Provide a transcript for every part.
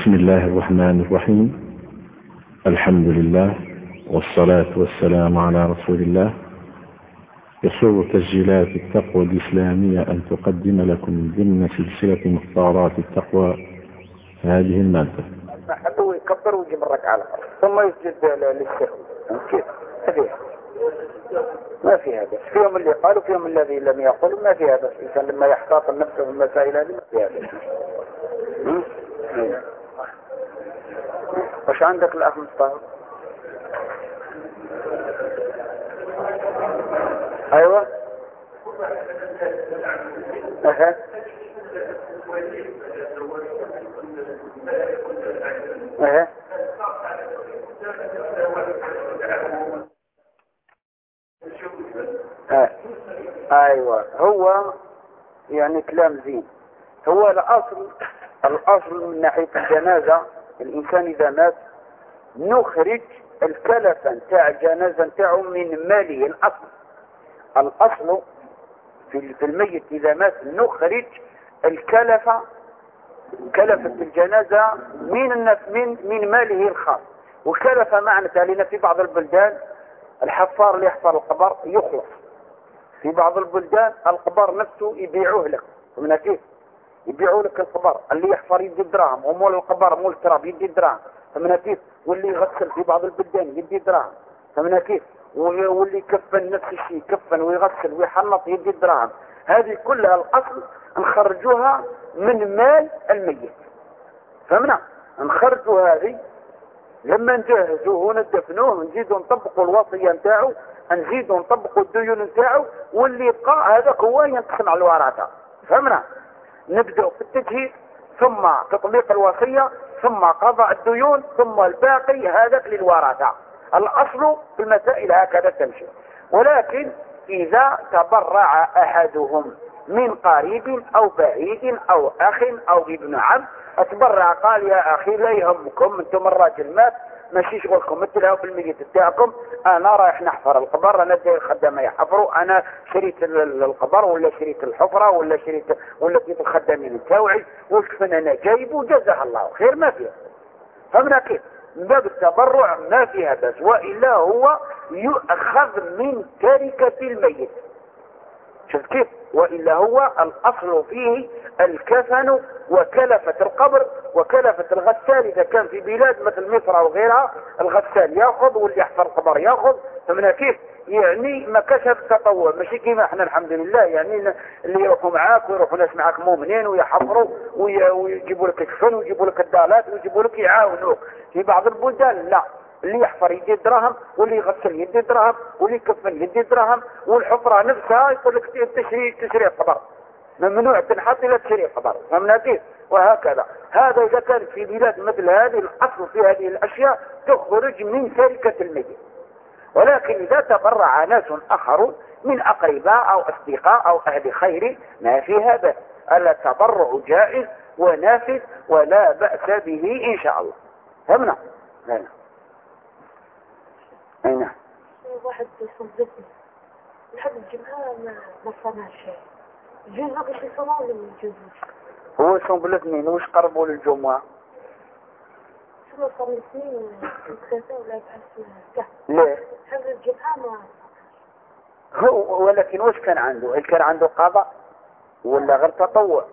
بسم الله الرحمن الرحيم. الحمد لله والصلاة والسلام على رسول الله. يسر تسجيلات التقوى الإسلامية أن تقدم لكم ضمن سلسلة مختارات التقوى هذه المادة. هو يكبر ويجيب الركعة على ثم يسجد للسهو. كيف؟ ما في هذا. فيهم اللي قالوا فيهم الذي لم يقل ما في هذا. الإنسان لما يحتاط النفس في المسائل هذه ما في هذا. وش عندك الأخ مصطفى؟ أيوة. أها. أها. أيوة. هو يعني كلام زين. هو الأصل من ناحية الجنازة الإنسان إذا مات نخرج الكلفة نتاع الجنازة نتاعه من ماله. الأصل في الميت إذا مات نخرج كلفة الجنازة من ماله الخاص. والكلفة معناتها لنا في بعض البلدان الحفار اللي يحفر القبر يخلص. في بعض البلدان القبر نفسه يبيعوه لك. فهمنا كيف؟ يبيعوا لك القبر اللي يحفر يدي دراهم ومول القبر مول التراب يدي دراهم. فهمنا كيف؟ واللي يغسل في بعض البلدان يدي دراهم. فهمنا كيف؟ واللي يكفن نفس الشيء يكفن ويغسل ويحنط يدي دراهم. هذه كلها الأصل نخرجوها من مال الميت. فهمنا؟ نخرجوا هذه لما نجهزوه وندفنوه نزيدوا نطبقوا الوصية نتاعو نزيدوا نطبقوا الديون نتاعو واللي يبقى هذاك هو ينقسم على الورثة. فهمنا؟ نبدأ في التجهيز ثم تطبيق الوصية ثم قضاء الديون ثم الباقي هذاك للورثة. الأصل في المسائل هكذا تمشي. ولكن إذا تبرع أحدهم من قريب أو بعيد أو أخ أو ابن عم اتبرع قال يا أخي لا يهمكم انتم الراجل مات ماشي شغلكم مثلها في الميت بتاعكم انا رايح نحفر القبر انا داير الخدامه يحفروا انا شريت القبر ولا شريت الحفره ولا جيت الخدامين بتاعي والكفن انا جايبه وجزاه الله خير ما فيها. فهمنا كيف؟ من باب التبرع ما فيها بس والا هو يؤخذ من تركه الميت. شفت كيف؟ وإلا هو الأصل فيه الكفن وكلفة القبر وكلفة الغسال. إذا كان في بلاد مثل مصر أو غيرها الغسال يأخذ واللي يحفر القبر يأخذ. فمن كيف؟ يعني ما كشف تطوع ماشي كيما احنا الحمد لله. يعني اللي يروحوا معاك ويروحوا ناس معاك مؤمنين ويحفروا ويجيبوا لك الكفن ويجيبوا لك الدالات ويجيبوا لك يعاونوك. في بعض البلدان لا، اللي يحفر يدي دراهم واللي يغسل يدي دراهم واللي يكفن يدي دراهم والحفرة نفسها يقول لك تشري القبر ممنوع تنحط إلى تشري القبر. فهمنا كيف؟ وهكذا. هذا إذا كانت في بلاد مثل هذه الأصل في هذه الأشياء تخرج من تركة الميت. ولكن إذا تبرع ناس آخرون من أقرباء أو أصدقاء أو أهل خير ما في هذا. التبرع جائز ونافذ ولا بأس به إن شاء الله. فهمنا؟ هنا. أي نعم. واحد يصدقني لحد الجمعة ما صنع شيء. الجمعة باش يصنع ولا ما يجوزوش؟ هو يصوم الاثنين وش قربوا للجمعة؟ شو صار من سنين ثلاثة ولا بعد ليه؟ حفظ الجمعة ما هو ولكن وش كان عنده؟ هل كان عنده قضاء ولا غير تطوع؟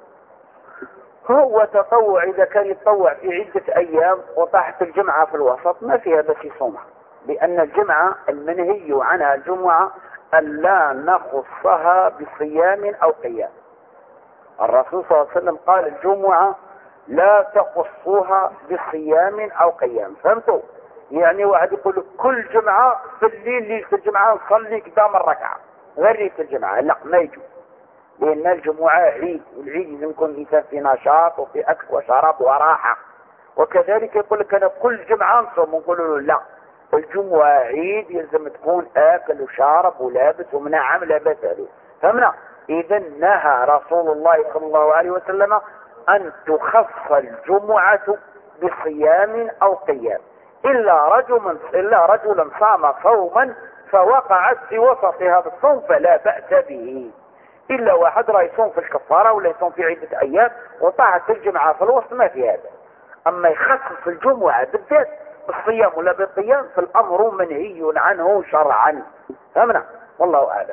هو تطوع. إذا كان يتطوع في عدة أيام وطاحت الجمعة في الوسط ما فيها بس يصومها. لأن الجمعة المنهي عنها الجمعة ألا نخصها بصيام أو قيام. الرسول صلى الله عليه وسلم قال الجمعة لا تخصوها بصيام أو قيام. فهمتوا؟ يعني واحد يقول كل جمعة في الليل ليلة الجمعة نصلي قدام الركعة غير ليلة الجمعة، لا ما يجوز. لأن الجمعة عيد والعيد لازم يكون الإنسان في نشاط وفي أكل وشراب وراحة. وكذلك يقول لك أنا كل جمعة نصوم ونقول له لا، الجمعة عيد يلزم تكون آكل وشارب ولابس ومنعم لا بأس به. فهمنا؟ إذا نهى رسول الله صلى الله عليه وسلم أن تخص الجمعة بصيام أو قيام إلا رجلا صام صوما فوقعت في وسط هذا الصوم فلا بأس به. إلا واحد راه يصوم في الكفارة ولا يصوم في عدة أيام وطاعت الجمعة في الوسط ما في هذا. أما يخصص الجمعة بالذات بالصيام ولا بالقيام فالأمر منهي عنه شرعا. فهمنا؟ والله أعلم.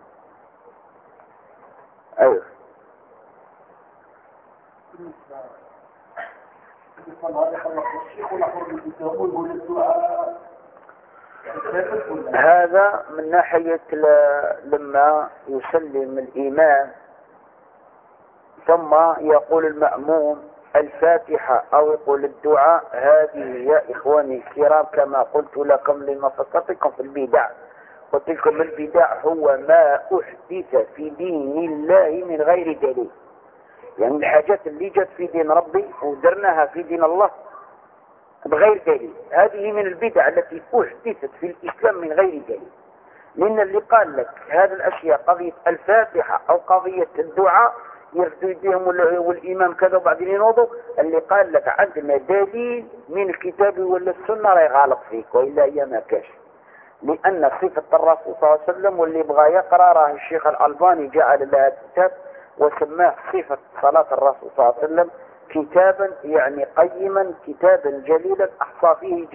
أيوه. هذا من ناحية لما يسلم الإمام ثم يقول المأموم الفاتحة أو يقول الدعاء، هذه يا إخواني الكرام كما قلت لكم لمفسرتكم في البدع، قلت لكم البدع هو ما أحدث في دين الله من غير دليل، يعني الحاجات اللي جت في دين ربي ودرناها في دين الله بغير دليل، هذه من البدع التي أحدثت في الإسلام من غير دليل. لأن اللي قال لك هذه الأشياء قضية الفاتحة أو قضية الدعاء يرفضوا يديهم والإمام كذا وبعدين ينوضوا، اللي قال لك عندنا دليل من الكتاب ولا السنة راه غالط فيك، وإلا هي ما كاش. لأن صفة الرسول صلى الله عليه وسلم واللي بغى يقرأ راه الشيخ الألباني جعل لها كتاب وسماه صفة صلاة الرسول صلى الله عليه وسلم كتابا يعني قيما، كتابا جليلا أحصى فيه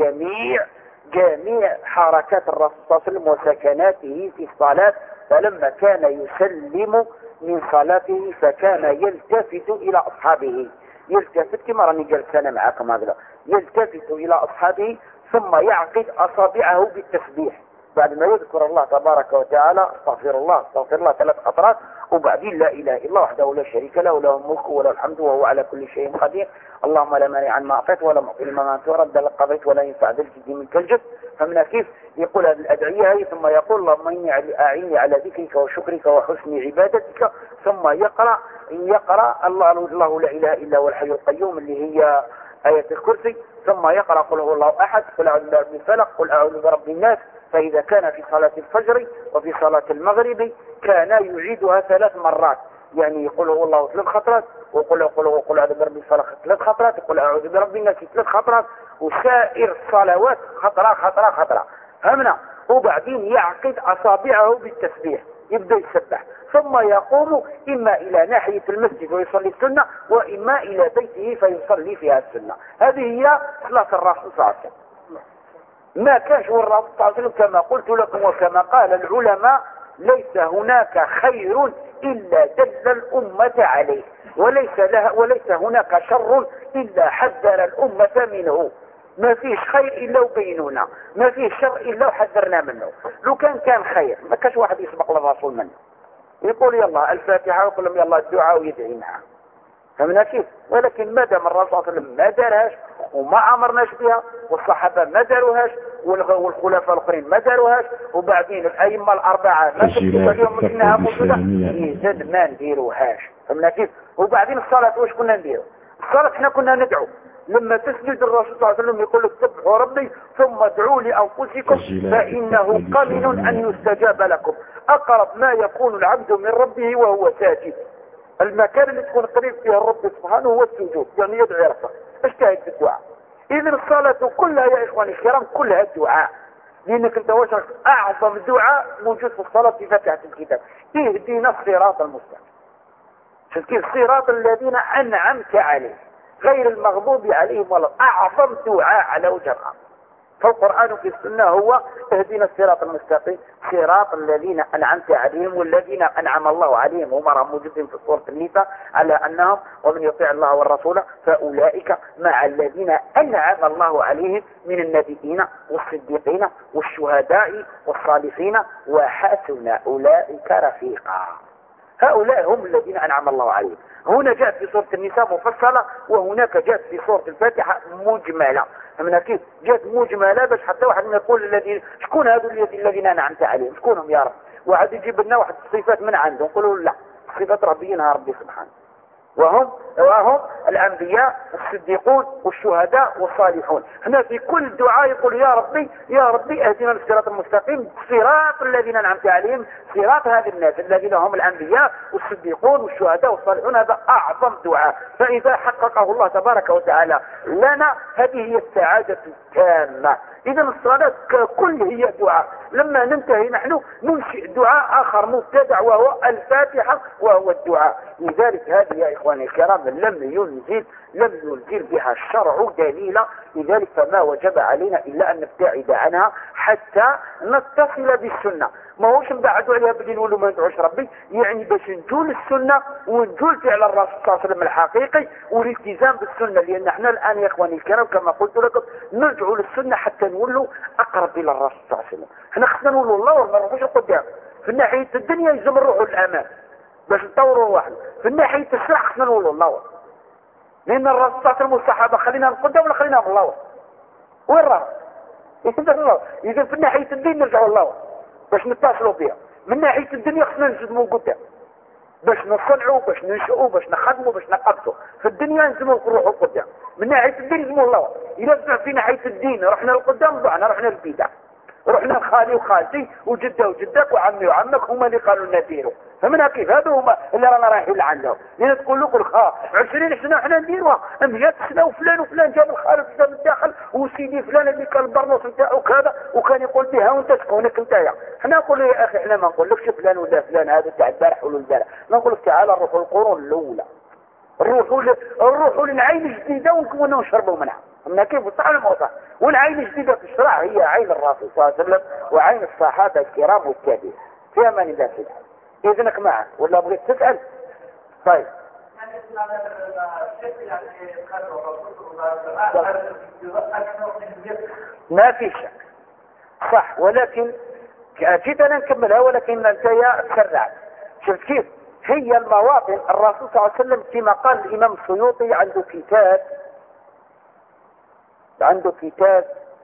جميع حركات الرسول صلى الله عليه وسلم وسكناته في الصلاة. فلما كان يسلم من صلاته فكان يلتفت إلى أصحابه، يلتفت كما راني جالس أنا معكم هذا، يلتفت إلى أصحابه ثم يعقد أصابعه بالتسبيح بعد ما يذكر الله تبارك وتعالى استغفر الله 3 خطرات، وبعدين لا إله إلا الله وحده لا شريك له له الملك وله الحمد وهو على كل شيء قدير، اللهم لا مانع ما أعطيت ولا معطي لما أنت ورد لقضيت ولا ينفع ذا الجد منك الجد. فمن كيف يقول هذه الأدعية هي ثم يقول اللهم إني أعني على ذكرك وشكرك وحسن عبادتك، ثم يقرأ الله لا إله إلا هو الحي القيوم اللي هي آية الكرسي، ثم يقرأ قل هو الله أحد قل أعوذ برب الفلق قل أعوذ برب الناس. فإذا كان في صلاة الفجر وفي صلاة المغرب كان يعيدها 3 مرات، يعني يقول هو الله 3 خطرات وقل أعوذ برب الفلق 3 خطرات وقل أعوذ برب الناس 3 خطرات، وسائر الصلوات خطرة. فهمنا؟ وبعدين يعقد أصابعه بالتسبيح يبدأ يسبح، ثم يقوم إما إلى ناحية المسجد ويصلي السنة وإما إلى بيته فيصلي فيها السنة. هذه هي صلاة الرسول صلى الله عليه وسلم. ما كانش هو الرسول صلى الله عليه وسلم كما قلت لكم وكما قال العلماء ليس هناك خير إلا دل الأمة عليه، وليس هناك شر إلا حذر الأمة منه. ما فيش خير إلا وبينونا، ما فيش شر إلا وحذرنا منه. لو كان خير ما كانش واحد يسبق للرسول منه يقول يلا الفاتحة ويقول لهم يلا الدعاء ويدعي معها. فمن كيف؟ ولكن ما دام الرسول صلى الله عليه وسلم ما دارهاش وما أمرناش بها والصحابة ما داروهاش والخلفاء الآخرين ما داروهاش وبعدين الأئمة الأربعة ما تكتب اليوم إنها موجودة يزد ما نديروهاش. فمن كيف؟ وبعدين الصلاة واش كنا نديرو؟ الصلاة احنا كنا ندعو لما تسجد الرسول صلى الله عليه وسلم يقول لك سبحوا ربي ثم ادعوا لأنفسكم فإنه قمن أن يستجاب لكم. أقرب ما يكون العبد من ربه وهو ساجد، المكان اللي تكون قريب فيها الرب سبحانه هو السجود، يعني يدعي ربك اجتهد في الدعاء. إذن الصلاة كلها يا إخواني الكرام كلها دعاء، لأنك أنت وشك أعظم دعاء موجود في الصلاة في فاتحة الكتاب اهدنا الصراط المستقيم، شكل الصراط الذين أنعمت عليهم غير المغضوب عليهم ولا. أعظم دعاء على وجه الأرض فالقرآن في السنة هو اهدنا الصراط المستقيم صراط الذين أنعمت عليهم والذين أنعم الله عليهم، هم موجودين في سورة النساء على أنهم ومن يطيع الله والرسول فأولئك مع الذين أنعم الله عليهم من النبيين والصديقين والشهداء والصالحين وحسن أولئك رفيقا. هؤلاء هم الذين أنعم الله عليهم. هنا جاءت في سورة النساء مفصلة وهناك جاءت في سورة الفاتحة مجملة. من كيف جاءت مجملة باش حتى واحد ما يقول شكون هذو الذين أنعمت عليهم شكونهم يا رب، واحد يجيب لنا واحد الصفات من عنده نقولوا لا صفات ربينا ربي سبحانه، وهم الأنبياء الصديقون والشهداء والصالحون. هنا في كل دعاء يقول يا ربي اهدنا للصراط المستقيم صراط الذين أنعمت عليهم، صراط هذه الناس الذين هم الأنبياء والصديقون والشهداء والصالحون. هذا أعظم دعاء، فإذا حققه الله تبارك وتعالى لنا هذه هي السعادة التامة. إذا الصلاة كل هي دعاء. لما ننتهي نحن ننشئ دعاء آخر مبتدع وهو الفاتحة وهو الدعاء. لذلك هذه يا إخواني الكرام لم لم ينزل بها الشرع دليلا، لذلك فما وجب علينا إلا أن نبتعد عنها حتى نتصل بالسنة. ما هوش نبعدوا عليها بدي نقولوا ما ندعوش ربي، يعني باش نجول السنة ونجول فعل الرسول صلى الله عليه وسلم الحقيقي والالتزام بالسنة، لأن احنا الآن يا إخواني الكرام كما قلت لكم نرجعوا للسنة حتى نولوا أقرب إلى الرسول صلى الله عليه وسلم. احنا خصنا نقولوا الله وما نروحوش القدام. في ناحية الدنيا يلزم نروحوا للأمام باش نطوروا واحد، في ناحية السلع خصنا نقولوا الله، لأن الرسول صلى الله عليه وسلم والصحابة خلينا نقدم ولا خلينا من الله؟ وين راه؟ إذا في ناحية الدين نرجعوا الله باش نتصلوا بها، من ناحية الدنيا خصنا نزدموا قدام باش نصنعوا باش ننشئوا باش نخدموا باش نقبضوا. في الدنيا نزموا نروحوا قدام، من ناحية الدين نزموا الله. إذا في ناحية الدين رحنا لقدام ضعنا، رحنا للبدع، رحنا لخالي وخالتي وجده وجدك وعمي وعمك هما اللي قالوا لنا ديروا. فمنها كيف هذا هما اللي رانا رايحين لعندهم، لان تقول لكم 20 سنه احنا نديروها 100 سنه وفلان وفلان جاب الخارج جاب الداخل وسيدي فلان اللي كان البرنوس نتاعو كذا وكان يقول بها وانت شكونك نتايا. احنا نقول يا اخي احنا ما نقولكش فلان ولا فلان هذا تاع البارح ولا البارح، نقول لك تعال نروحوا للقرون الاولى، نروحوا للعين الجديده ونشربوا منها. أما كيف صح ولا ما صح؟ والعين الجديده في الشرع هي عين الرسول صلى الله عليه وسلم وعين الصحابه الكرام والتابعين. في امان الله سبحانه. إذنك معك ولا بغيت تسأل؟ طيب ما في شك صح، ولكن جيت أنا نكملها ولكن أنت يا تسرعت. شفت كيف هي المواطن؟ الرسول صلى الله عليه وسلم كما قال الإمام السيوطي عنده كتاب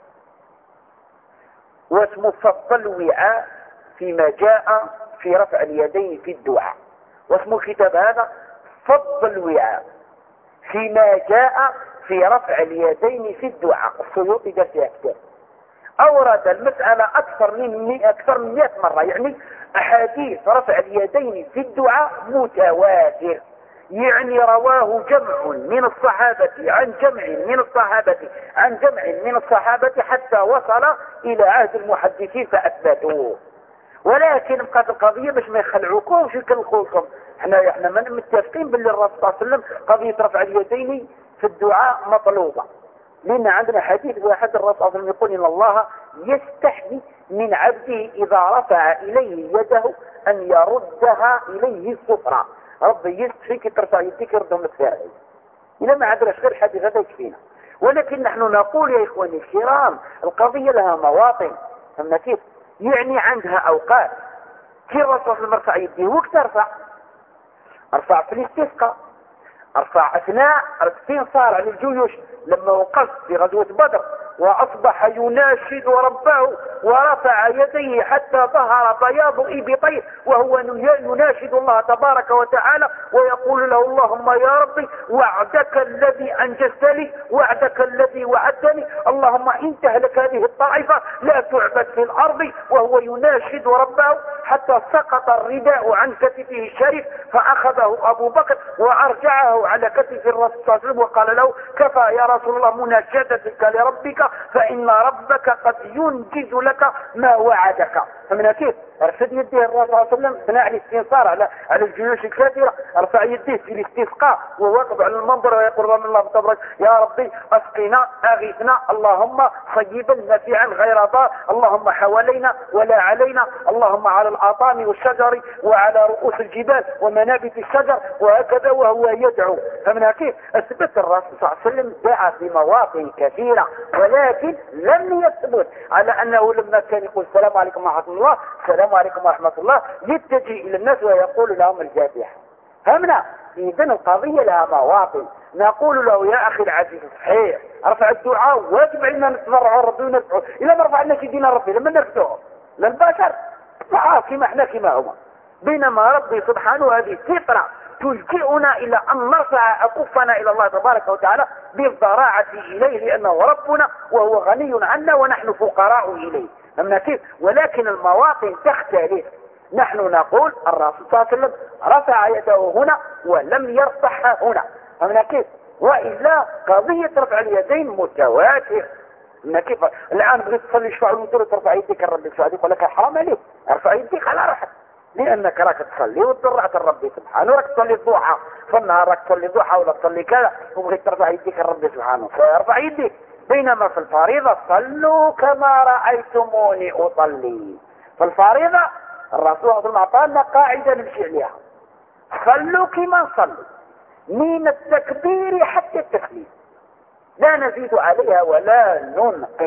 واسمه فضل الوعاء فيما جاء في رفع اليدين في الدعاء، واسم الكتاب هذا فضل الوعاء فيما جاء في رفع اليدين في الدعاء. السيوطي ده فيها كتاب أورد المسألة أكثر من 100 مرة، يعني أحاديث رفع اليدين في الدعاء متواتر، يعني رواه جمع من الصحابة عن جمع من الصحابة عن جمع من الصحابة حتى وصل إلى عهد المحدثين فأثبتوه. ولكن بقات القضية باش ما يخلعوكمش يكلخوكم، احنا ما متفقين باللي الرسول صلى الله عليه وسلم قضية رفع اليدين في الدعاء مطلوبة، لأن عندنا حديث واحد الرسول صلى الله عليه وسلم يقول إن الله يستحي من عبده إذا رفع إليه يده أن يردها إليه السفرى. ربي يستحيك ترفع يديك يردهم لك فارغ، إذا ما عندناش غير حديث هذا يكفينا. ولكن نحن نقول يا إخواني الكرام القضية لها مواطن، فهمنا كيف؟ يعني عندها أوقات. كي الرسول صلى الله عليه وسلم رفع يديه وقت ارفع في الاستسقاء، ارفع أثناء الاستنصار عن الجيوش لما وقف في غزوة بدر وأصبح يناشد ربه ورفع يديه حتى ظهر بياض إبطيه وهو يناشد الله تبارك وتعالى ويقول له اللهم يا ربي وعدك الذي أنجزت لي وعدك الذي وعدتني، اللهم إن تهلك هذه الطائفة لا تعبد في الأرض، وهو يناشد ربه حتى سقط الرداء عن كتفه الشريف فأخذه أبو بكر وأرجعه على كتف الرسول صلى الله عليه وسلم وقال له كفى يا رسول الله مناشدتك لربك فإن ربك قد ينجز لك ما وعدك. فمن كيف ارفد يديه الرسول صلى الله عليه وسلم ثناء الاستنصار على الجيوش الكافرة، ارفع يديه في الاستسقاء وواقف على المنبر ويقول من الله تبارك يا ربي اسقنا اغثنا اللهم صيبا نافعا غير ضار، اللهم حوالينا ولا علينا، اللهم على الأطام والشجر وعلى رؤوس الجبال ومنابت الشجر، وهكذا وهو يدعو. فمن كيف اثبت الرسول صلى الله عليه وسلم دعا في مواطن كثيرة، ولكن لم يثبت على انه لما كان يقول السلام عليكم ورحمة الله السلام عليكم ورحمة الله يتجه الى الناس ويقول لهم الفاتحة. فهمنا؟ اذن القضية لها مواطن. نقول له يا اخي العزيز صحيح رفع الدعاء واجب علينا نتضرع ربي وندعو، اذا ما رفعناش يدينا ربي لما نرفعه للبشر كما احنا كما هو، بينما ربي سبحانه هذه فطرة تلجئنا الى ان نرفع اكفنا الى الله تبارك وتعالى بالضراعة اليه لانه ربنا وهو غني عنا ونحن فقراء اليه. فهمنا كيف؟ ولكن المواطن تختلف. نحن نقول الرسول صلى الله عليه وسلم رفع يده هنا ولم يرفعها هنا. فهمنا كيف؟ وإلا قضية رفع اليدين متواتر. فهمنا كيف؟ الآن بغيت تصلي شفاع الوتر ترفع يديك الرب شفاع يديك ولك حرام عليك ارفع يديك على راحتك. لانك راك تصلي وتضرعت لربي سبحانه، وراك تصلي الضحى في النهار، راك تصلي ضحى ولا تصلي كذا وبغيت ترفع يديك لربي سبحانه فارفع يديك. بينما في الفريضة صلوا كما رأيتموني أصلي. في الفريضة الرسول صلى الله عليه وسلم أعطانا قاعدة نمشي عليها، صلوا كما نصلي من التكبير حتى التسليم، لا نزيد عليها ولا ننقص.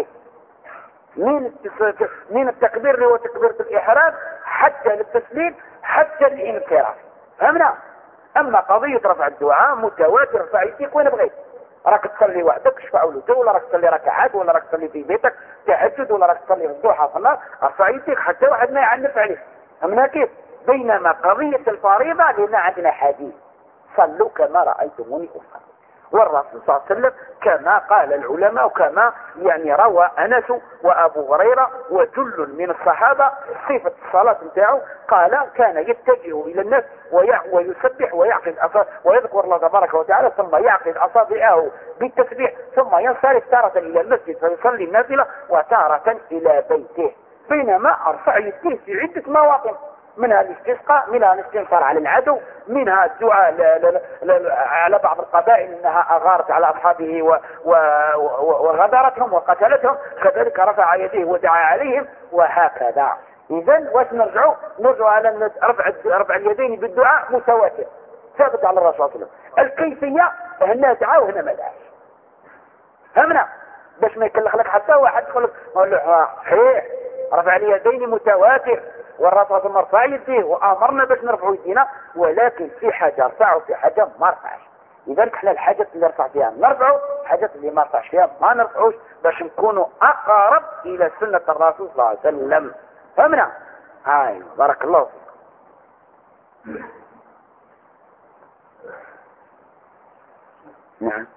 من التكبير اللي هو تكبيرة الإحرام حتى للتسليم حتى الانصراف، فهمنا؟ أما قضية رفع الدعاء متواتر، رفع يديك وين بغيت، راك تصلي وحدك شفع ولوتر، ولا راك تصلي ركعات، ولا راك تصلي في بيتك تهجد، ولا راك تصلي في الضحى في النهار، رفع يديك حتى واحد ما يعنف عليك، فهمنا كيف؟ بينما قضية الفريضة لأن عندنا حديث صلوا كما رأيتموني أصلي، والرسول صلى الله عليه وسلم كما قال العلماء وكما يعني روى أنس وأبو هريرة وجل من الصحابة صفة الصلاة نتاعو، قال كان يتجه إلى الناس ويسبح ويعقد ويذكر الله تبارك وتعالى، ثم يعقد أصابعه بالتسبيح، ثم ينصرف تارة إلى المسجد فيصلي النافلة وتارة إلى بيته. بينما أرفع يديه في عدة مواطن، منها الاستسقاء، منها الاستنصار على العدو، منها الدعاء على بعض القبائل انها اغارت على اصحابه وغدرتهم وقتلتهم، كذلك رفع يديه ودعا عليهم وهكذا. اذا واش نرجع على ان رفع اليدين بالدعاء متواتر ثابت على الرسول صلى الله عليه وسلم. الكيفيه هنا دعاء وهنا ما دعاش، فهمنا؟ باش ما يكلخ لك حتى واحد يقول له صحيح رفع اليدين متواتر والرسول صلى الله عليه وسلم يديه وامرنا باش نرفعوا يدينا، ولكن في حاجه رفعوا في حاجه ما رفعش. لذلك احنا الحاجات اللي رفع فيها نرفعوا، الحاجات اللي ما رفعش فيها ما نرفعوش، باش نكونوا اقرب الى سنه الرسول صلى الله عليه وسلم، فهمنا؟ هاي بارك الله فيك. نعم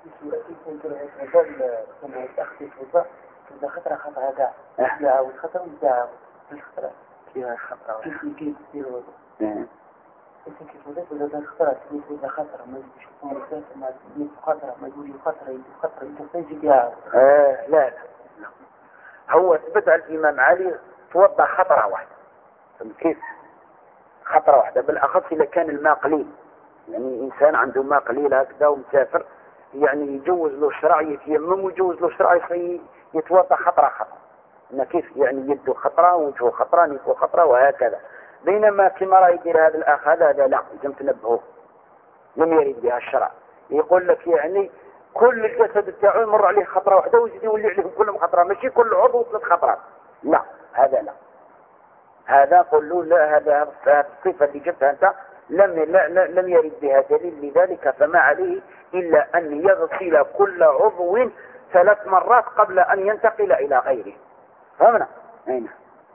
خطرة كاع لا والخطر نتاعو الخطرة كيف يصير وضع كيف وضع الخطرة تقول خطرة ما يجيش يكون ما يجيش خطرة ما يجيش خطرة يتسجل كاع لا هو ثبت على الإمام علي توضع خطرة واحدة، كيف خطرة واحدة، بالأخص إذا كان الماء قليل، يعني إنسان عنده ماء قليل هكذا ومسافر يعني يجوز له الشرع يتيمم ويجوز له الشرع يتوضا خطرة إن كيف يعني يده خطرة ووجهه خطرة نفسه خطرة وهكذا. بينما كما راه يدير هذا الأخ هذا لا لازم تنبهوه، لم يرد بها الشرع، يقول لك يعني كل الجسد بتاعه يمر عليه خطرة واحدة ويزيد يولي عليهم كلهم خطرة، ماشي كل عضو 3 خطرات، لا هذا لا، هذا قل له لا، هذا الصفة اللي جبتها أنت لم يرد بها دليل، لذلك فما عليه إلا أن يغسل كل عضو 3 مرات قبل أن ينتقل إلى غيره، فهمنا؟ أين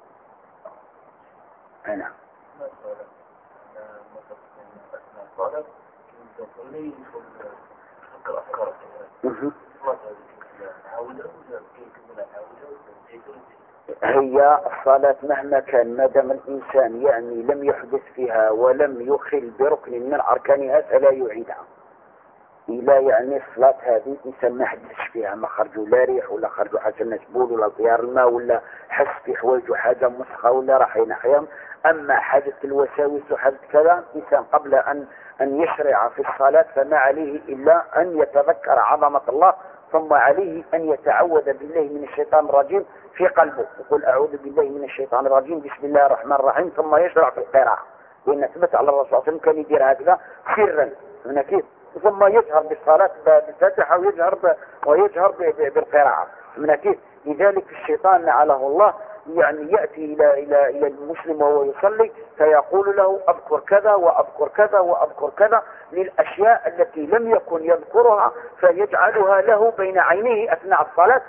هي الصلاة مهما كان ما دام الإنسان يعني لم يحدث فيها ولم يخل بركن من أركانها فلا يعيدها. إلى يعني الصلاة هذه إنسان ما حدثش فيها، ما خرجوا لا ريح ولا خرجوا حاجة مسبول ولا طيار الماء ولا حس في حوايجه حاجة مسخة ولا راح ينحيهم. أما حاجة الوساوس وحاجة كذا إنسان قبل أن يشرع في الصلاة فما عليه إلا أن يتذكر عظمة الله، ثم عليه أن يتعوذ بالله من الشيطان الرجيم في قلبه، يقول أعوذ بالله من الشيطان الرجيم بسم الله الرحمن الرحيم، ثم يشرع في القراءة، لأن ثبت على الرسول صلى الله عليه وسلم كان يدير هكذا سرا من كيف، ثم يجهر بالصلاة بالفاتحة ويجهر بالقراءة من كيف. لذلك الشيطان لعنه الله يعني يأتي إلى المسلم وهو يصلي فيقول له أذكر كذا وأذكر كذا وأذكر كذا للأشياء التي لم يكن يذكرها، فيجعلها له بين عينيه أثناء الصلاة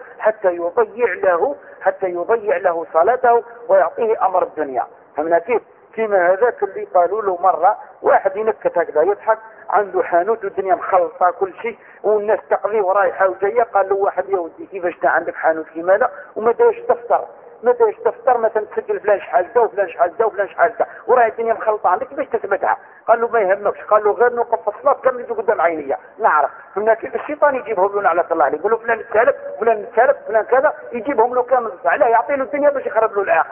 حتى يضيع له صلاته ويعطيه أمر الدنيا، فمن كيف. كما هذاك اللي قالوا له مرة واحد ينكت هكذا يضحك عنده حانوت والدنيا مخلطة كل شيء والناس تقضيه ورايحة وجاية، قال له واحد يا ودي كيفاش انت عندك حانوت كيما لا وما دايش دفتر مثلا تسجل فلان شحال دا وفلان شحال دا وفلان شحال دا وراهي الدنيا مخلطة عندك كيفاش تثبتها؟ قال له ما يهمكش، قال له غير نوقف في الصلاة كم يجي قدام عينيا نعرف. فهمنا كيف الشيطان يجيبهم له على الله عليه، يقول له فلان السالب فلان كذا يجيبهم له كامل عليه يعطي له الدنيا باش يخرب له الآخرة.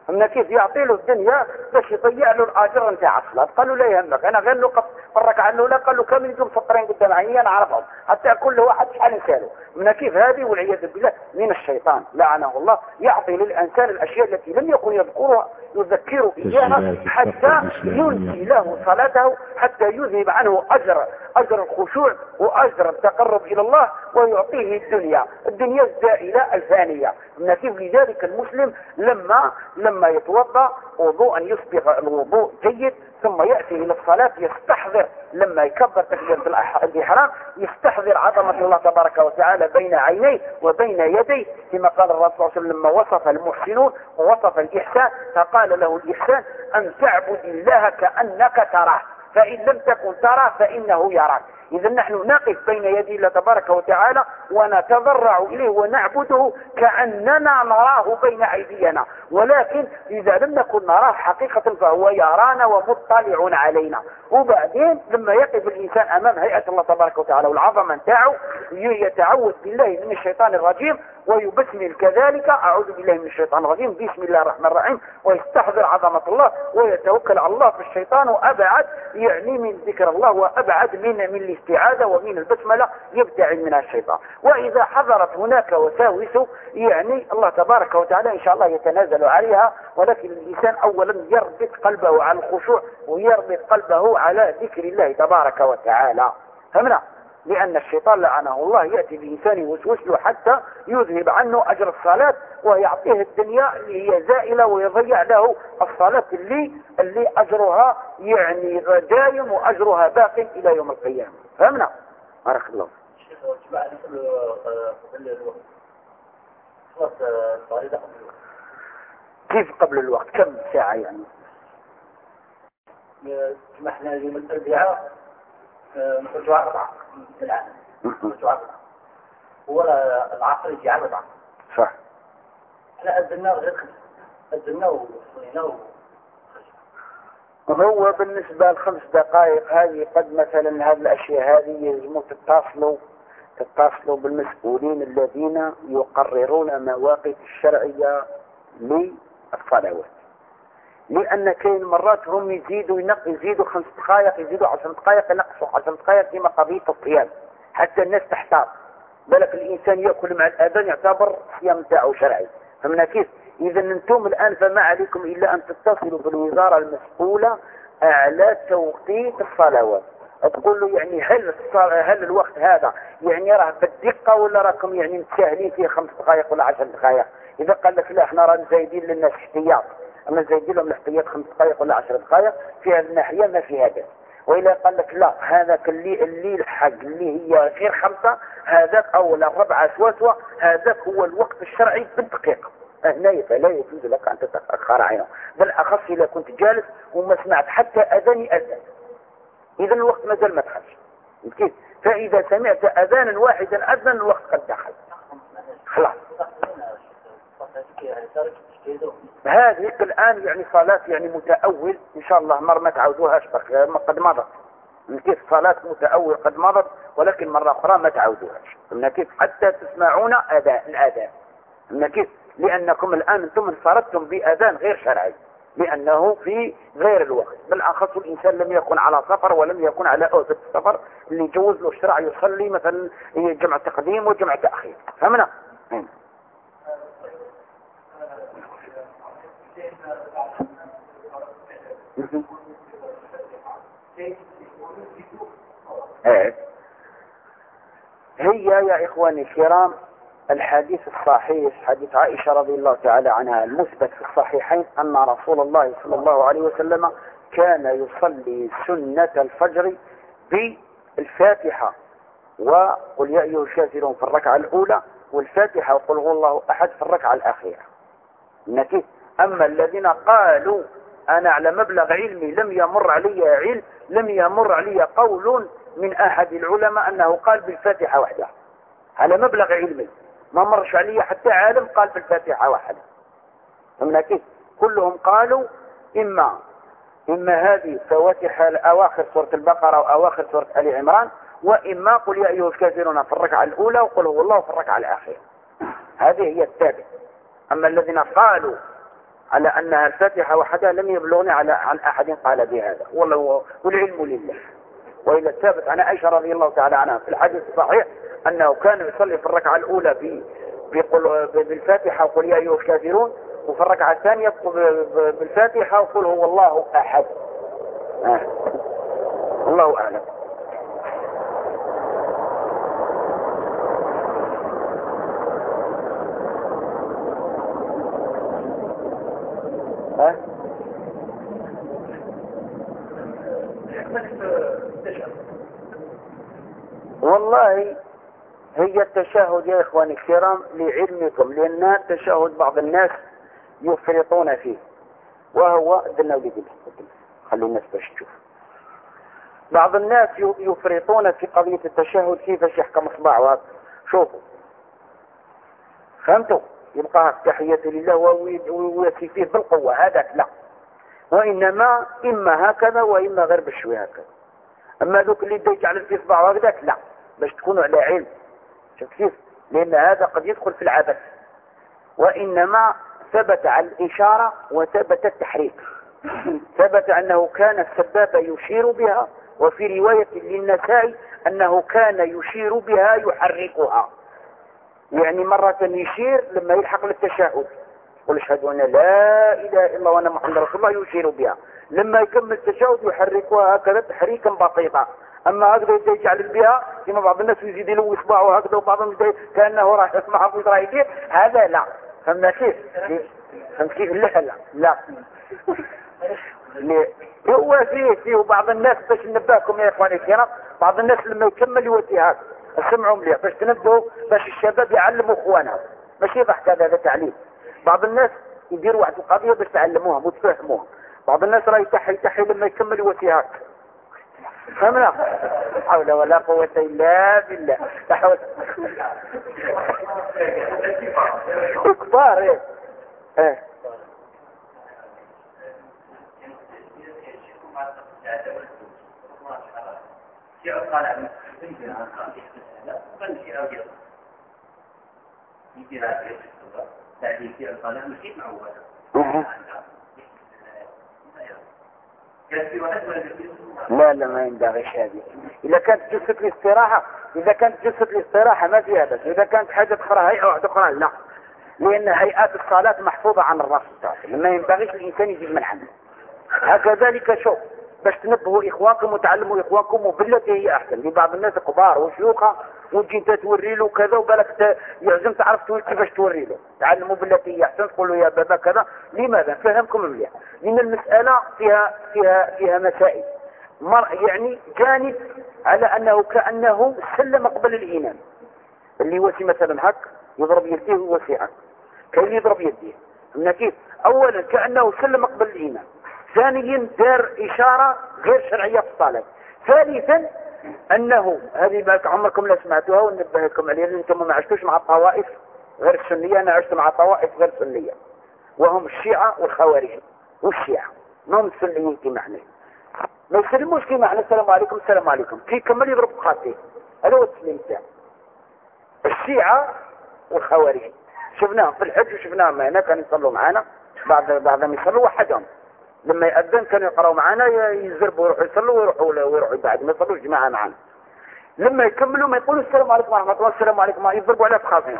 فهمنا كيف؟ يعطي له الدنيا باش يضيع له الاجر نتاع الصلاه. قال له لا يهمك، انا غير نوقف في الركعه الاولى. قال له كامل يجوا مفطرين قدام عيني انا عرفهم حتى كل واحد شحال نساله. فهمنا كيف؟ هذه والعياذ بالله من الشيطان لعنه الله، يعطي للانسان الاشياء التي لم يكن يذكر اياها حتى ينسي له صلاته، حتى يذهب عنه اجر الخشوع واجر التقرب الى الله، ويعطيه الدنيا الزائله الفانيه. فهمنا كيف؟ لذلك المسلم لما يتوضا وضوءا يصبغ الوضوء جيد ثم يأتي إلى الصلاة يستحضر، لما يكبر تكبيرة الإحرام يستحضر عظمة الله تبارك وتعالى بين عينيه وبين يديه، كما قال الرسول صلى الله عليه وسلم لما وصف المحسنون ووصف الإحسان فقال له الإحسان أن تعبد الله كأنك تراه، فإن لم تكن تراه فإنه يراك. إذا نحن نقف بين يدي الله تبارك وتعالى ونتضرع إليه ونعبده كأننا نراه بين أيدينا، ولكن إذا لم نكن نراه حقيقة فهو يرانا ومطلع علينا. وبعدين لما يقف الإنسان أمام هيئة الله تبارك وتعالى والعظمة نتاعه يتعوذ بالله من الشيطان الرجيم ويبسمل كذلك أعوذ بالله من الشيطان الرجيم بسم الله الرحمن الرحيم، ويستحضر عظمة الله ويتوكل على الله. في الشيطان وأبعد يعني من ذكر الله وأبعد من الاستعاذة ومن البسملة، يبتعد منها الشيطان. وإذا حضرت هناك وساوس يعني الله تبارك وتعالى إن شاء الله يتنازل عليها، ولكن الإنسان أولا يربط قلبه على الخشوع ويربط قلبه على ذكر الله تبارك وتعالى. فهمنا؟ لأن الشيطان لعنه الله يأتي بإنسان يوسوس له حتى يذهب عنه أجر الصلاة ويعطيه الدنيا اللي هي زائلة ويضيع له الصلاة اللي أجرها يعني دائم وأجرها باق إلى يوم القيامة. فهمنا؟ بارك الله. كيف قبل الوقت؟ كم ساعة يعني؟ احنا يوم الأربعاء نخرجوا 4 الآن نخرجوا 4 ولا العصر يجي على 4. صح. احنا أذناه غير 5 أذناه وصليناه. هو بالنسبة ل5 دقائق هذه قد مثلا هذه الأشياء هذه يلزم تتصلوا بالمسؤولين الذين يقررون مواقف الشرعية للصلوات، لأن كاين مرات هم يزيدوا 5 دقائق يزيدوا 10 دقائق ينقصوا 10 دقائق كما قضية الصيام حتى الناس تحتاط. بالك الإنسان يأكل مع الأذان يعتبر صيام تاعه شرعي. فمن كيف؟ إذا أنتم الآن فما عليكم إلا أن تتصلوا بالوزارة المسؤولة على توقيت الصلوات، تقول له يعني هل الوقت هذا يعني راه بالدقة ولا راكم يعني متساهلين فيه 5 دقائق ولا 10 دقائق؟ إذا قال لك لا احنا رانا زايدين للناس احتياط، أما زايدين لهم الاحتياط 5 دقائق ولا 10 دقائق في هذه الناحية ما في هذا. وإذا قال لك لا هذاك اللي الحق اللي هي غير 5 هذاك أو 4 سواسوة هذاك هو الوقت الشرعي بالدقيقة، هنا فلا يجوز لك أن تتأخر عنه، بل أخص إذا كنت جالس وما سمعت حتى أذان يأذن إذا الوقت ما زال ما دخلش. كيف؟ فإذا سمعت أذانا واحدا أذن الوقت قد دخل خلاص. هذه الآن يعني صلاة يعني متأول إن شاء الله مرة ما تعودوهاش قد مضت. كيف؟ صلاة متأول قد مضت ولكن مرة أخرى ما تعودوهاش. كيف؟ حتى تسمعون الأذان. كيف؟ لأنكم الآن أنتم انفردتم بأذان غير شرعي لأنه في غير الوقت، بالأخص الإنسان لم يكن على سفر ولم يكن على أوبة السفر اللي يجوز له الشرع يصلي مثلا جمع تقديم وجمع تأخير. فهمنا؟ هي يا إخواني الكرام الحديث الصحيح حديث عائشة رضي الله تعالى عنها المثبت في الصحيحين أن رسول الله صلى الله عليه وسلم كان يصلي سنة الفجر بالفاتحة وقل يا أيها الكافرون في الركعة الأولى والفاتحة وقل هو الله أحد في الركعة الأخيرة. أما الذين قالوا أنا على مبلغ علمي لم يمر علي قول من أحد العلماء أنه قال بالفاتحة وحدها على مبلغ علمي، ما مرش علي حتى عالم قال بالفاتحة وحدها. فمن كيف؟ كلهم قالوا إما هذه فواتح أواخر سورة البقرة وأواخر سورة آل عمران، وإما قل يا أيها الكافرون في الركعة الأولى وقل هو الله في الركعة الأخيرة. هذه هي التابع. أما الذين قالوا على أنها الفاتحة وحدها لم يبلغني عن أحد قال بهذا، والعلم لله. وإلى الثابت عن عائشة رضي الله تعالى عنها في الحديث الصحيح أنه كان يصلي في الركعة الأولى بالفاتحة وقل يا أيها الكافرون، وفي الركعة الثانية بالفاتحة وقل هو الله أحد. الله أعلم. والله هي التشهد يا إخواني الكرام لعلمكم، لأن التشهد بعض الناس يفرطون فيه، وهو دلنا وليد خلي الناس باش تشوف. بعض الناس يفرطون في قضية التشهد كيفاش يحكم اصبعه. شوفوا فهمتوا؟ يبقى التحية لله ويأتي فيه بالقوة، هذاك لا، وإنما إما هكذا وإما غير بشوي هكذا. أما ذوك اللي يجعل في اصبعه هكذاك لا، باش تكونوا على علم. شوف كيف؟ لأن هذا قد يدخل في العبث، وإنما ثبت على الإشارة وثبت التحريك. ثبت أنه كان السبابة يشير بها، وفي رواية للنسائي أنه كان يشير بها يحركها، يعني مرة يشير لما يلحق للتشهد قل اشهد أن لا إله إلا الله وأن محمد رسول الله، يشير بها. لما يكمل التشهد يحركها هكذا تحريكا بسيطا. أما هكذا يجعل بها كما بعض الناس يزيد له إصبعه هكذا، وبعضهم كأنه راح يسمع أبو إسرائيل، هذا لا. فهمنا كيف؟ فهمت كيف؟ لا هو فيه بعض الناس، باش ننبهكم يا إخواني الكرام، بعض الناس لما يكمل يودي هكذا، اسمعوا مليح باش تنبهوا، باش الشباب يعلموا اخوانهم، ماشي ضحك، هذا تعليم. بعض الناس يديروا واحد القضيه باش تعلموهم وتفهموهم. بعض الناس راه يتحي لما يكمل يودي هكا. فهمنا؟ لا حول ولا قوة إلا بالله. لا حول كبار. ايه لا ما ينبغيش هذه. إذا كانت جلسة الاستراحة ما فيها بس. إذا كانت حاجة أخرى هيئة واحدة أخرى لا، لأن هيئات الصلاة محفوظة عن الرسول صلى الله عليه وسلم، ما ينبغيش الإنسان يجيب من عنده. هكذلك شوف باش تنبهوا إخوانكم وتعلموا إخوانكم وبالتي هي أحسن. لبعض الناس كبار وشيوخة وتجي انت توري له كذا وبالك يعزم تعرف كيفاش توري له. تعلموا بالتي هي أحسن، تقولوا يا بابا كذا. لماذا؟ فهمكم مليح، لأن المسألة فيها مسائل. يعني جانب على أنه كأنه سلم قبل الإمام، اللي يوسي مثلا هك يضرب يديه ويوسي هك، كان يضرب يديه من كيف؟ أولا كأنه سلم قبل الإمام، ثانيا دار إشارة غير شرعية في الصلاة، ثالثا أنه هذه عمركم لا سمعتوها ونبهكم عليها، أنتم ما عشتوش مع الطوائف غير السنية. أنا عشت مع طوائف غير سنية، وهم الشيعة والخوارج. والشيعة ما هم السنيين كما احنا، ما يسلموش كما احنا السلام عليكم السلام عليكم، كي يكمل يضرب خاطيه. هذا هو التسليم تاعه. الشيعة والخوارج شفناهم في الحج وشفناهم هنا، كانوا يصلوا معنا، بعضهم يصلوا وحدهم. لما يأذن كانوا يقرأوا معنا، يزربوا يروحوا يصلوا ويروحوا بعد ما يصلوا جماعة معنا. لما يكملوا ما يقولوا السلام عليكم ورحمة الله السلام عليكم، يضربوا على فخاصين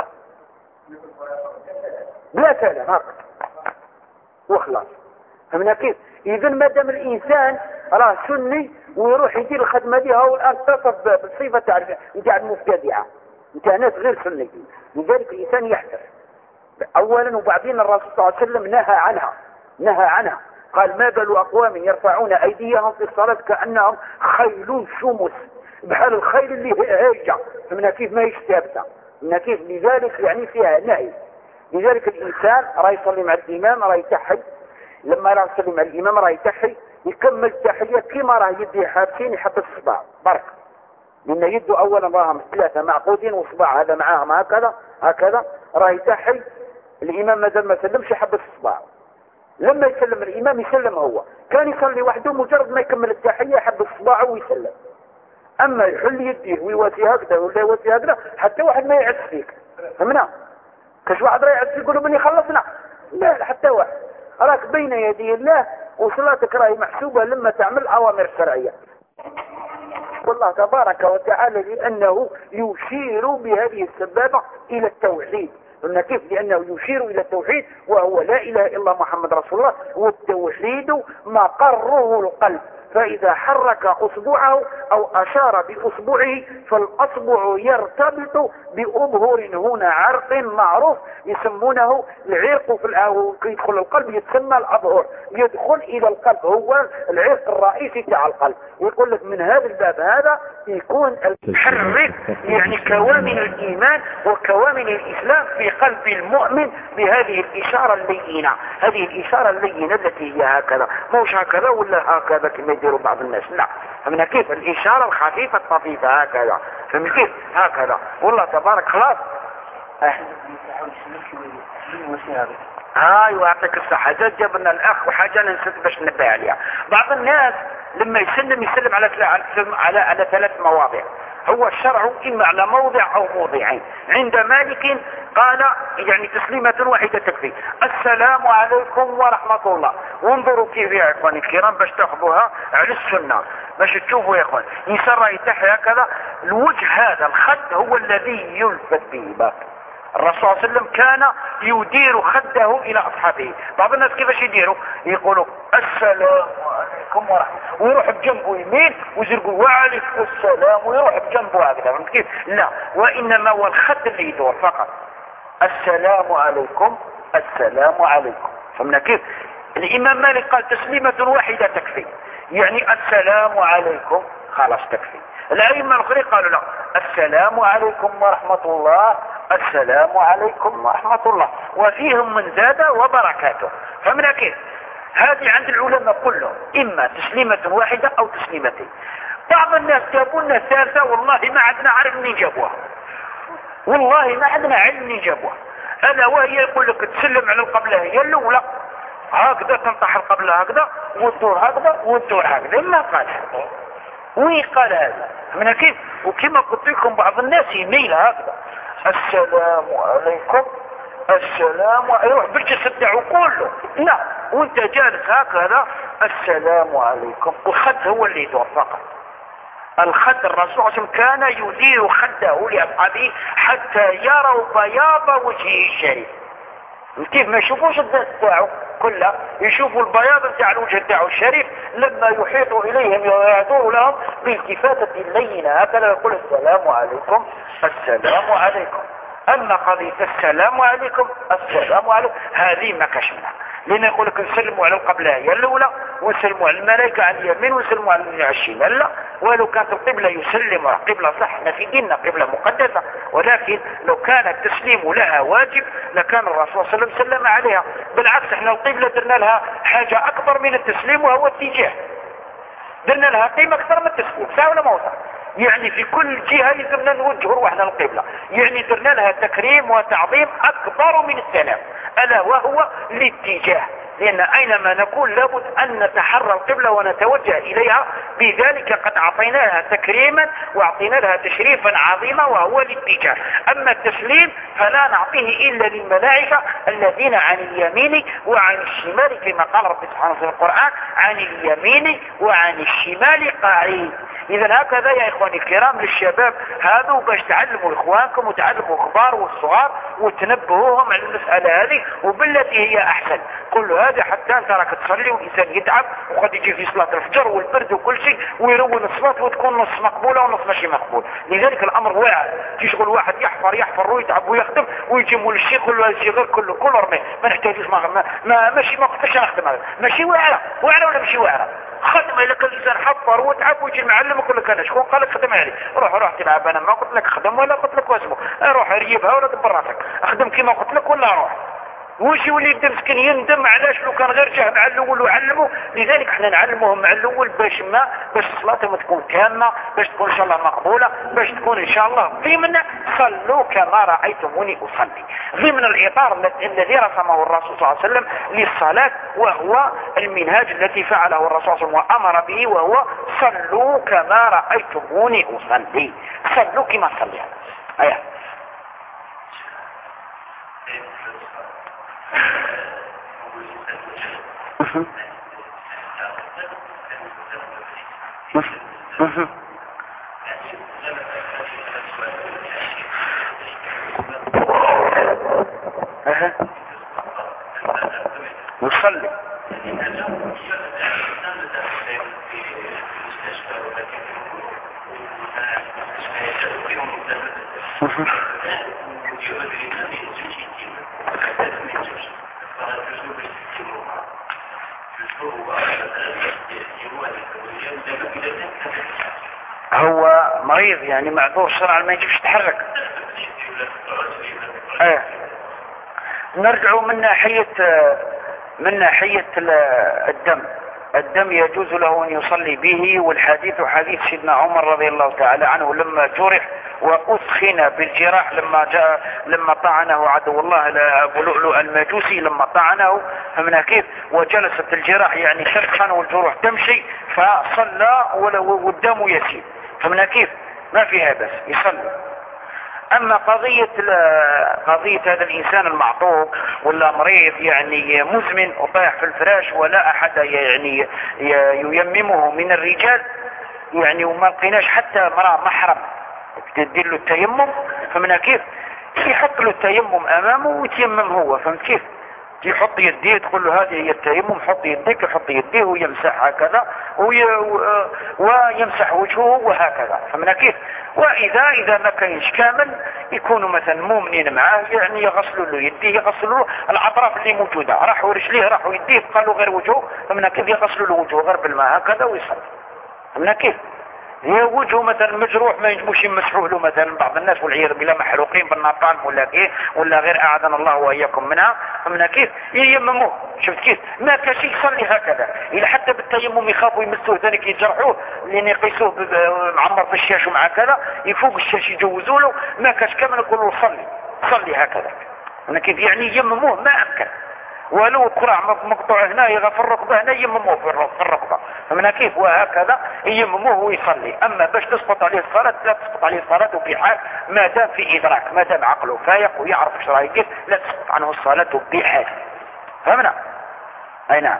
بلا كلام هكذا وخلاص. فهمنا كيف؟ إذا ما دام الإنسان راه سني ويروح يدير الخدمة دي، هو الآن اتصف بالصفة تاع المبتدعة، نتاع ناس غير سنيين. لذلك الإنسان يحذر أولا، وبعدين الرسول صلى الله عليه وسلم نهى عنها. قال ما بال أقوام يرفعون أيديهم في الصلاة كأنهم خيل شمس، بحال الخيل اللي هاجة. فمن كيف ما يشتابته من كيف؟ لذلك يعني فيها نهي. لذلك الإنسان راه يصلي مع الإمام راه يتحي، لما راه يصلي مع الإمام راه يتحي، يكمل التحية كما راه يدي حابسين يحبس الصباع برك، لأن يده أولا راهم ثلاثة معقودين وصباع هذا معاهم هكذا راه يتحي. الإمام مازال ما سلمش يحبس الصباع. لما يسلم الإمام يسلم هو، كان يصلي وحده مجرد ما يكمل التحية يحبس صباعه ويسلم. أما يحل يديه ويواسي هكذا ولا يواسي هكذا حتى واحد ما يعد فيك. فهمنا؟ كاش واحد راه يعد فيك يقولوا بني خلصنا، لا حتى واحد راك بين يدي الله وصلاتك راهي محسوبة لما تعمل أوامر شرعية. والله تبارك وتعالى لأنه يشير بهذه السبابة إلى التوحيد. قلنا كيف؟ لأنه يشير إلى التوحيد وهو لا إله إلا محمد رسول الله، والتوحيد مقره القلب، فإذا حرك أصبعه أو أشار بأصبعه فالأصبع يرتبط بأبهر هنا عرق معروف يسمونه العرق في يدخل القلب يتسمى الأبهر، يدخل إلى القلب، هو العرق الرئيسي تاع القلب. يقول لك من هذا الباب هذا يكون الحرك يعني كوامن الإيمان وكوامن الإسلام في قلب المؤمن بهذه الإشارة اللينة، هذه الإشارة اللينة التي هي هكذا، موش هكذا ولا هكذا كما يديروا بعض الناس، لا، فمن كيف الإشارة الخفيفة الطفيفة هكذا، فمن كيف هكذا والله تبارك خلاص. ايوه يعطيك الصحة. جابنا الأخ وحاجة ننسى باش ننبه عليها. بعض الناس لما يسلم على 3 مواضع. هو الشرع إما على موضع أو موضعين. عند مالك قال يعني تسليمة واحدة تكفي، السلام عليكم ورحمة الله. وانظروا كيف يا إخواني الكرام باش تأخذوها على السنة باش تشوفوا يا إخوان، يسرى يتحي هكذا الوجه، هذا الخد هو الذي يلفت به باك. الرسول صلى الله عليه وسلم كان يدير خده إلى أصحابه. بعض الناس كيفاش يديروا؟ يقولوا السلام عليكم ورحمة، ويروح بجنبه يمين ويقول وعليكم السلام ويروح بجنبه هكذا، فهمت كيف؟ لا، وإنما هو الخد اللي يدور فقط، السلام عليكم السلام عليكم، فهمنا كيف؟ الإمام مالك قال تسليمة واحدة تكفي، يعني السلام عليكم خلاص تكفي. الأئمة الآخرين قالوا لا، السلام عليكم ورحمة الله السلام عليكم ورحمة الله، وفيهم من زاد وبركاته، فمن كيف؟ هذه عند العلماء كلهم إما تسليمة واحدة أو تسليمتين. بعض الناس جابوا لنا الثالثة، والله ما عندنا علم منين جابوها، والله ما عندنا علم منين جابوها. ألا وهي يقول لك تسلم على القبلة هي الأولى هكذا، تنطح القبلة هكذا والدور هكذا والدور هكذا، ما قال وين قال هذا؟ من كيف؟ وكما قلت لكم بعض الناس يميل هكذا السلام عليكم السلام، يروح بالجسد تاعو كله، لا، وانت جالس هكذا السلام عليكم، والخد هو اللي يدور فقط. الخد الرسول صلى الله عليه وسلم كان يدير خده لأصحابه حتى يروا بياض وجهه الشريف، كيف ما يشوفوش الذات تاعو كله، يشوفوا البياض تاع الوجه تاعو الشريف لما يحيط اليهم ويدور لهم بالتفاتة لينة هكذا، يقول السلام عليكم السلام عليكم. اما قضية السلام عليكم السلام عليكم هذه ما كشفنا، لان يقول لك نسلموا على القبلة هي الاولى ونسلموا على الملائكة على اليمين ونسلموا على الشمال، لا، ولو كانت القبلة يسلم على القبلة صح، في ديننا قبلة مقدسة، ولكن لو كان التسليم لها واجب لكان الرسول صلى الله عليه وسلم سلم عليها. بالعكس احنا القبلة درنا لها حاجة اكبر من التسليم وهو اتجاه، درنا لها قيمة اكثر من التسليم، صح ولا ما هو صح؟ يعني في كل جهة يلزمنا نوجه روحنا للقبلة، يعني درنا لها تكريم وتعظيم اكبر من السلام، الا وهو الاتجاه، لأن أينما نكون لابد أن نتحرى القبلة ونتوجه إليها، بذلك قد أعطيناها تكريما وأعطينا لها تشريفا عظيما وهو الاتجاه. أما التسليم فلا نعطيه إلا للملائكة الذين عن اليمين وعن الشمال، كما قال رب سبحانه في القرآن عن اليمين وعن الشمال قاعدين. إذا هكذا يا إخواني الكرام للشباب هذا باش تعلموا إخوانكم وتعلموا الكبار والصغار وتنبهوهم على المسألة هذه وبالتي هي أحسن. كل هذا حتى أنت راك تصلي والإنسان يتعب وقد يجي في صلاة الفجر والبرد وكل شيء ويرون الصلاة وتكون نص مقبولة ونص ماشي مقبول. لذلك الأمر واعر، تشغل واحد يحفر ويتعب ويخدم ويجي مول الشيخ يقول له هذا غير كله رمي ما نحتاجوش ماشي ما قلتش نخدم هذا ماشي واعرة ولا ماشي واعرة. خدمه لك الانسان حفر وتعب ويجي المعلم يقول لك انا شكون قال لك خدم علي روح تلعب، انا ما قلت لك خدم ولا قلت لك واسمه روح ريبها ولا دبر راسك اخدم كيما قلت لك ولا روح. وش يولي يبدا مسكين يندم علاش لو كان غير جاه مع الاول وعلمه. لذلك احنا نعلمهم مع الاول باش صلاتهم تكون تامه، باش تكون ان شاء الله مقبوله، باش تكون ان شاء الله ضمن صلوا كما رايتموني اصلي، ضمن الاطار الذي رسمه الرسول صلى الله عليه وسلم للصلاه، وهو المنهاج الذي فعله الرسول صلى الله عليه وسلم وامر به، وهو صلوا كما رايتموني اصلي، صلوا كما صلي. ايوه نصلي هو مريض يعني معذور شرعا ما يجيبش يتحرك. نرجع من ناحية الدم يجوز له أن يصلي به، والحديث حديث سيدنا عمر رضي الله تعالى عنه لما جرح وأثخن بالجراح لما طعنه عدو الله أبو لؤلؤ المجوسي لما طعنه، فمن كيف وجلست الجراح يعني تسخن والجروح تمشي فصلى والدم يسيل، فمن كيف ما فيها بس يصلي. أما قضية هذا الإنسان المعطوب ولا مريض يعني مزمن وطايح في الفراش ولا أحد يعني ييممه من الرجال يعني وما لقيناش حتى امرأة محرم تدير له التيمم، فمن كيف يحط له التيمم أمامه ويتيمم هو، فهمت كيف يحط يديه تقول له هذه هي التيمم، حط يديك، يحط يديه ويمسح هكذا ويمسح وجهه وهكذا، فمن كيف. وإذا ما كانش كامل يكونوا مثلا مؤمنين معاه يعني يغسلوا له يديه، يغسلوا له الأطراف اللي موجودة، راحوا رجليه راحوا يديه قالوا غير وجهه، فمن كيف يغسلوا له وجهه غير بالماء هكذا ويصلي، فمن كيف هي وجهه مثلا مجروح ما ينجموش يمسحوه له مثلا بعض الناس والعياذ بالله محروقين بالنطال ولا كيف ولا غير أعاذنا الله وإياكم منها، فمن كيف ييمموه، شفت كيف ما كاش يصلي هكذا، إلا حتى بالتيمم يخافوا يمسوه ذلك يجرحوه لأن يقيسوه معمر في الشاش ومع كذا يفوق الشاش يجوزوا له، ما كاش كامل يقولوا صلي هكذا، فمن كيف يعني ييمموه ما أمكن، ولو قرع مقطوع هنا يغفر الركبة هنا يمموه في الركبة، فمن كيف وهكذا يمموه ويصلي. أما باش تسقط عليه الصلاة لا تسقط عليه الصلاة في حال ما دام في إدراك، ما دام عقله فايق ويعرف ايش راهي كيف لا تسقط عنه الصلاة بحال، فهمنا؟ أي نعم.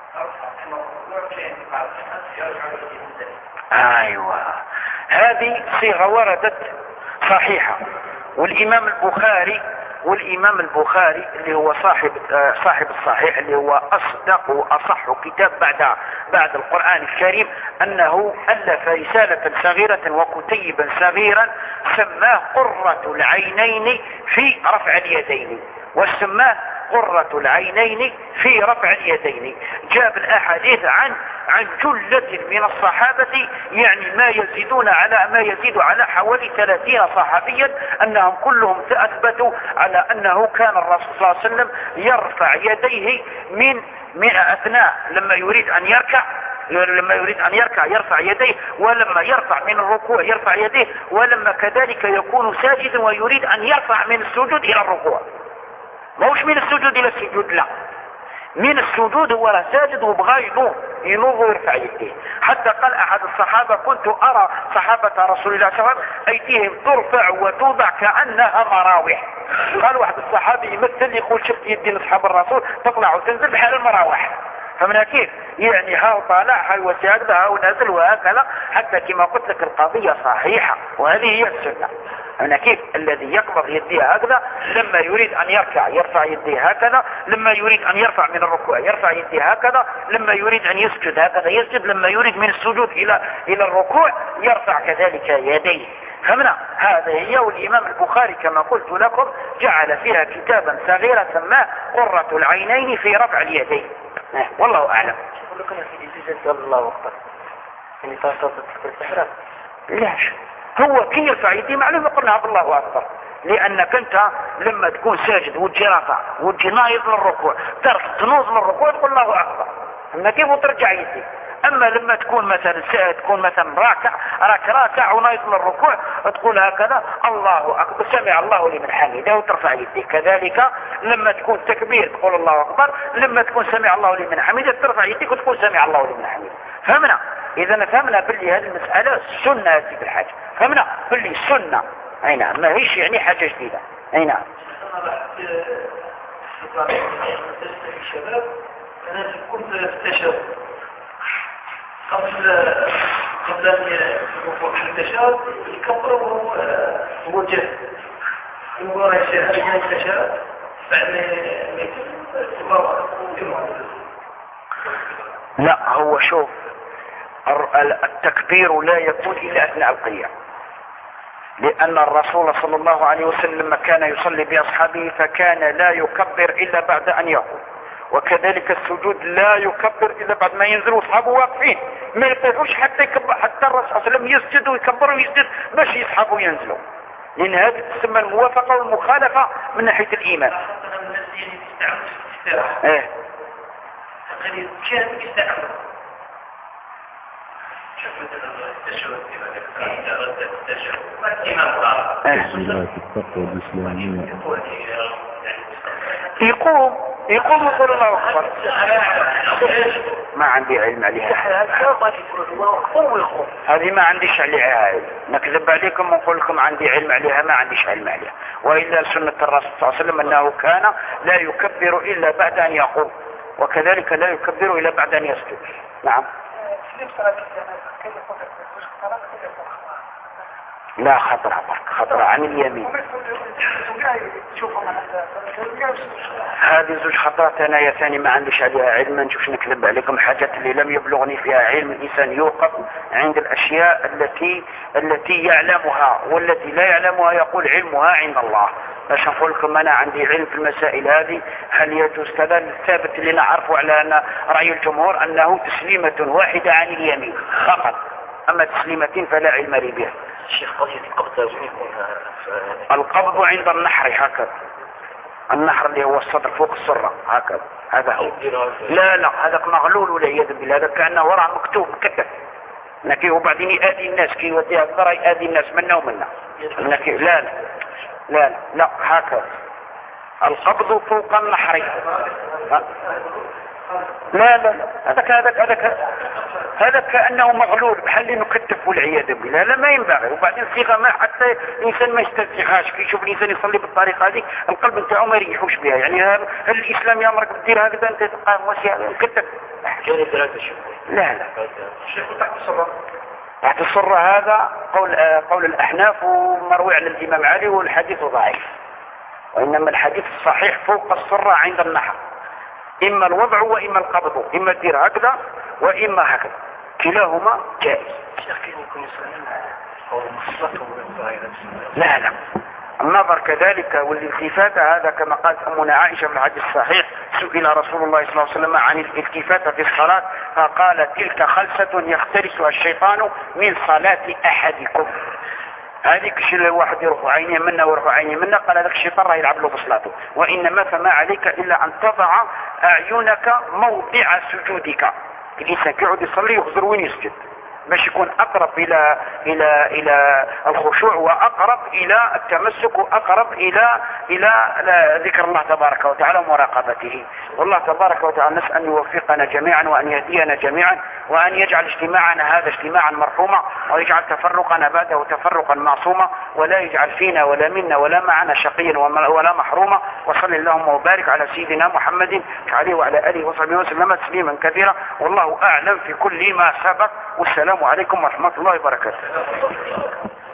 أيوة هذه صيغة وردت صحيحة، والإمام البخاري اللي هو صاحب الصحيح اللي هو أصدق وأصح كتاب بعد القرآن الكريم، أنه ألف رسالة صغيرة وكتيبا صغيرا سماه قرة العينين في رفع اليدين، وسماه قرة العينين في رفع اليدين. جاب الأحاديث عن جلة من الصحابة يعني ما يزيد على حوالي 30 صحابيا أنهم كلهم أثبتوا على أنه كان الرسول صلى الله عليه وسلم يرفع يديه من أثناء لما يريد أن يركع يرفع يديه، ولما يرفع من الركوع يرفع يديه، ولما كذلك يكون ساجدا ويريد أن يرفع من السجود إلى الركوع، موش من السجود إلى السجود، لا من السجود هو ساجد وبغى ينوض ويرفع يديه. حتى قال أحد الصحابة كنت أرى صحابة رسول الله صلى الله عليه وسلم أيديهم ترفع وتوضع كأنها مراوح. قال واحد الصحابي يمثل يقول شفت يدين أصحاب الرسول تطلع وتنزل بحال المراوح، فمن كيف يعني هاو طالع هاو ساجد هاو نازل وهكذا، حتى كما قلت لك القضية صحيحة وهذه هي السنة. أنا كيف الذي يقبض يديه هكذا لما يريد أن يرفع يديه هكذا، لما يريد أن يرفع من الركوع يرفع يديه هكذا، لما يريد أن يسجد هكذا يسجد، لما يريد من السجود إلى الركوع يرفع كذلك يديه، فهمنا؟ هذا هي. والإمام البخاري كما قلت لكم جعل فيها كتابا صغيرا سماه قرة العينين في رفع اليدين. والله أعلم. الله أكبر. يعني تذكر ليش؟ هو كي يرفع يديه معلومة قلنا بالله أكبر، لأنك أنت لما تكون ساجد وتجي رافع وتجي نايض للركوع تنوض للركوع تقول الله أكبر، أما كيف وترجع يديه. أما لما تكون مثلا راكع ونايض للركوع تقول هكذا الله أكبر سمع الله لمن حمده وترفع يديه. كذلك لما تكون تكبير تقول الله أكبر، لما تكون سمع الله لمن حمده ترفع يديك وتقول سمع الله لمن حمده. فهمنا؟ إذا فهمنا باللي هذه المسألة سنة هذه الحاجة، فهمنا باللي سنة. أي نعم، ما هيش يعني حاجة جديدة. أي نعم. الشباب أنا كنت في التشاؤم قبل أن يوقف التشاؤم يكبروا هو جهد المباراة الشهرية التشاؤم بعد ما يتم. لا هو شوف التكبير لا يكون إلا أثناء القيام، لأن الرسول صلى الله عليه وسلم كان يصلي بأصحابه فكان لا يكبر إلا بعد أن يقوم، وكذلك السجود لا يكبر إلا بعد ما ينزلوا أصحابه واقفين، ما يطيحوش حتى يكبر، حتى الرسول صلى الله عليه وسلم يسجد ويكبر ويسجد باش يصحابه ينزلوا، لأن هذه تسمى الموافقة والمخالفة من ناحية الإيمان. ايه تسجيلات التقوى الإسلامية. يقوم يقول الله أكبر. ما عندي علم عليها هذه، ما عنديش عليها علم، نكذب عليكم ونقول لكم عندي علم عليها، ما عنديش علم عليها. وإلا سنة الرسول صلى الله عليه وسلم أنه كان لا يكبر إلا بعد أن يقوم، وكذلك لا يكبر إلا بعد أن يسجد. نعم. لا خطرة عن اليمين. هذه زوج خطرات أنا يا ثاني ما عنديش عليها علم، نشوفش نكذب عليكم حاجات اللي لم يبلغني فيها علم. الإنسان يوقف عند الأشياء التي يعلمها، والتي لا يعلمها يقول علمها عند الله. باش نقول لكم أنا عندي علم في المسائل هذه هل يجوز كذا، الثابت اللي نعرفه على أن رأي الجمهور أنه تسليمة واحدة عن اليمين فقط، أما تسليمتين فلا علم لي بها. الشيخ قضية القبض القبض عند النحر هكذا، النحر اللي هو الصدر فوق السرة هكذا، هذا هو. لا هذاك مغلول والعياذ بالله، هذا كأنه وراء مكتوب مكتب نكي، وبعدين يؤذي الناس كي يوديها الضرع يؤذي الناس منا ومنا نكي. لا هكذا القبض فوق النحر. لا هذا كأنه مغلول بحال انه كتف والعياذ بالله، لا ما ينبغي. وبعدين صيغه ما حتى الانسان ما يسترجعهاش، كي يشوف الانسان يصلي بالطريقه هذه القلب نتاعو ما يريحوش بها. يعني هل الاسلام يامرك دير هكذا انت تبقى موسي كتف؟ لا تحت السرة هذا قول الأحناف ومروي عن الإمام علي، والحديث ضعيف، وإنما الحديث الصحيح فوق السرة عند النحر، إما الوضع وإما القبض، إما الدير هكذا وإما هكذا، كلاهما جائز. لا النظر كذلك والالتفات، هذا كما قالت أمنا عائشة في الحديث الصحيح سئل رسول الله صلى الله عليه وسلم عن الالتفات في الصلاة فقال تلك خلسة يختلسها الشيطان من صلاة أحدكم. هذيك الشيء الواحد يروح عينيه منا ويروح عينيه منا، قال هذاك الشيطان راه يلعب له بصلاته. وإنما فما عليك إلا أن تضع أعينك موضع سجودك. الإنسان كيعود يصلي يخزر وين يسجد باش يكون أقرب إلى الخشوع، وأقرب إلى التمسك، وأقرب إلى ذكر الله تبارك وتعالى ومراقبته. والله تبارك وتعالى نسأل أن يوفقنا جميعا وأن يهدينا جميعا، وأن يجعل اجتماعنا هذا اجتماعا مرحوما، ويجعل تفرقنا بعده تفرقا معصوما، ولا يجعل فينا ولا منا ولا معنا شقيا ولا محروما. وصل اللهم وبارك على سيدنا محمد عليه وعلى آله وصحبه وسلم تسليما كثيرا، والله أعلم في كل ما سبق. والسلام عليكم ورحمة الله وبركاته.